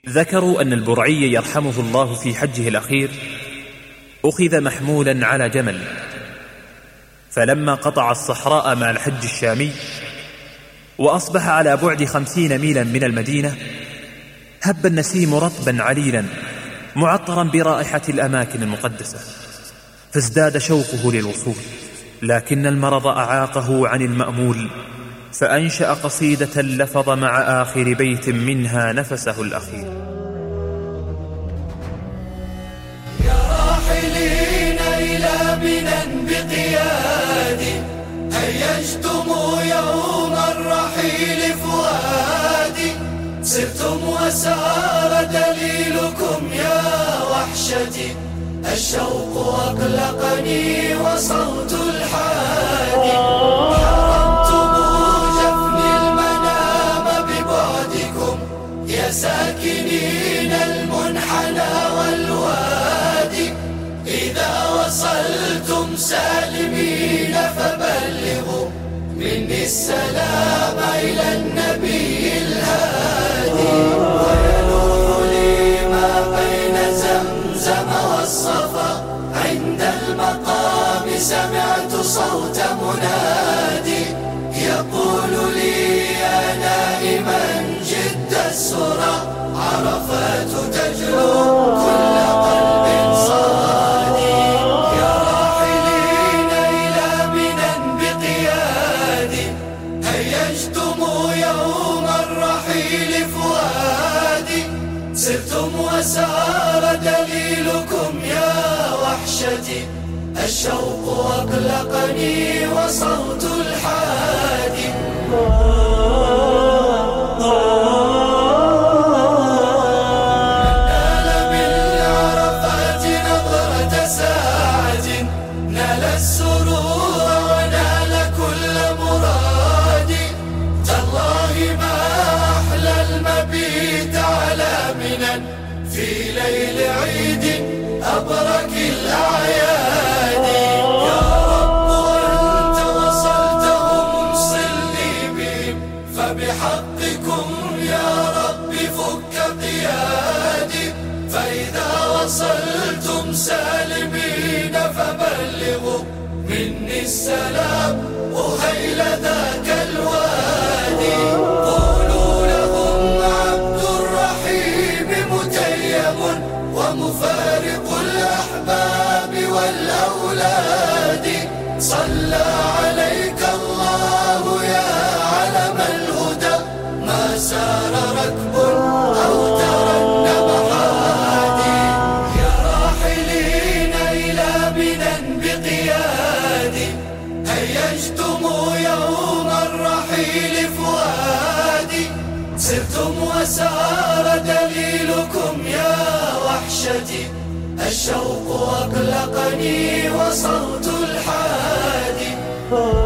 ذكروا أن البرعي يرحمه الله في حجه الأخير أخذ محمولا على جمل، فلما قطع الصحراء مع الحج الشامي وأصبح على بعد 50 ميلا من المدينة، هب النسيم رطبا عليلا معطرا برائحة الأماكن المقدسة، فازداد شوقه للوصول، لكن المرض أعاقه عن المأمول، فأنشأ قصيدة لفظ مع آخر بيت منها نفسه الأخير. يا راحلين إلى منى بقيادي، هيجتم يوم الرحيل فؤادي، سرتم وسار دليلكم يا وحشتي، الشوق أقلقني وصوت الحادي، حرمتم جفني المنام ببعدكم يا ساكنين المنحنى والوادي، إذا وصلتم سالمين فبلغوا مني السلام إلى النبي الهادي، ويلوح لي ما بين زمزم والصفا، عند المقام سمعت صوت منادي، يقول لي يا نائما جد السرى، عرفات تجلو كل قلب صادي، يا راحلين إلى منى بقيادي، هيجتم يوم الرحيل فؤادي، سرتم وسار دليلكم يا وحشتي، الشوق أقلقني وصوت الحادي. نال بالعرفات نظرة ساعة، نال السرور ونال كل مرادي، تالله ما أحلى المبيت على منى في ليل عيد أبرك الأعياد، يا رب أنت وصلتهم صلني بهم، فبحقكم يا رب فك قيادي، فإذا وصلتم سالمين فبلغوا مني السلام أهيل ذاك الوادي، قولوا لهم عبد الرحيم متيم ومفارق الأحباب والأولاد، صلى عليك الله يا علم الهدى، ما سار ركب أو ترنم حادي، يا راحلين إلى منى بقيادي، هيجتم يوم الرحيل فؤادي، سرتم وسار دليلكم يا وحشتي، الشوق أقلقني وصوت الحادي.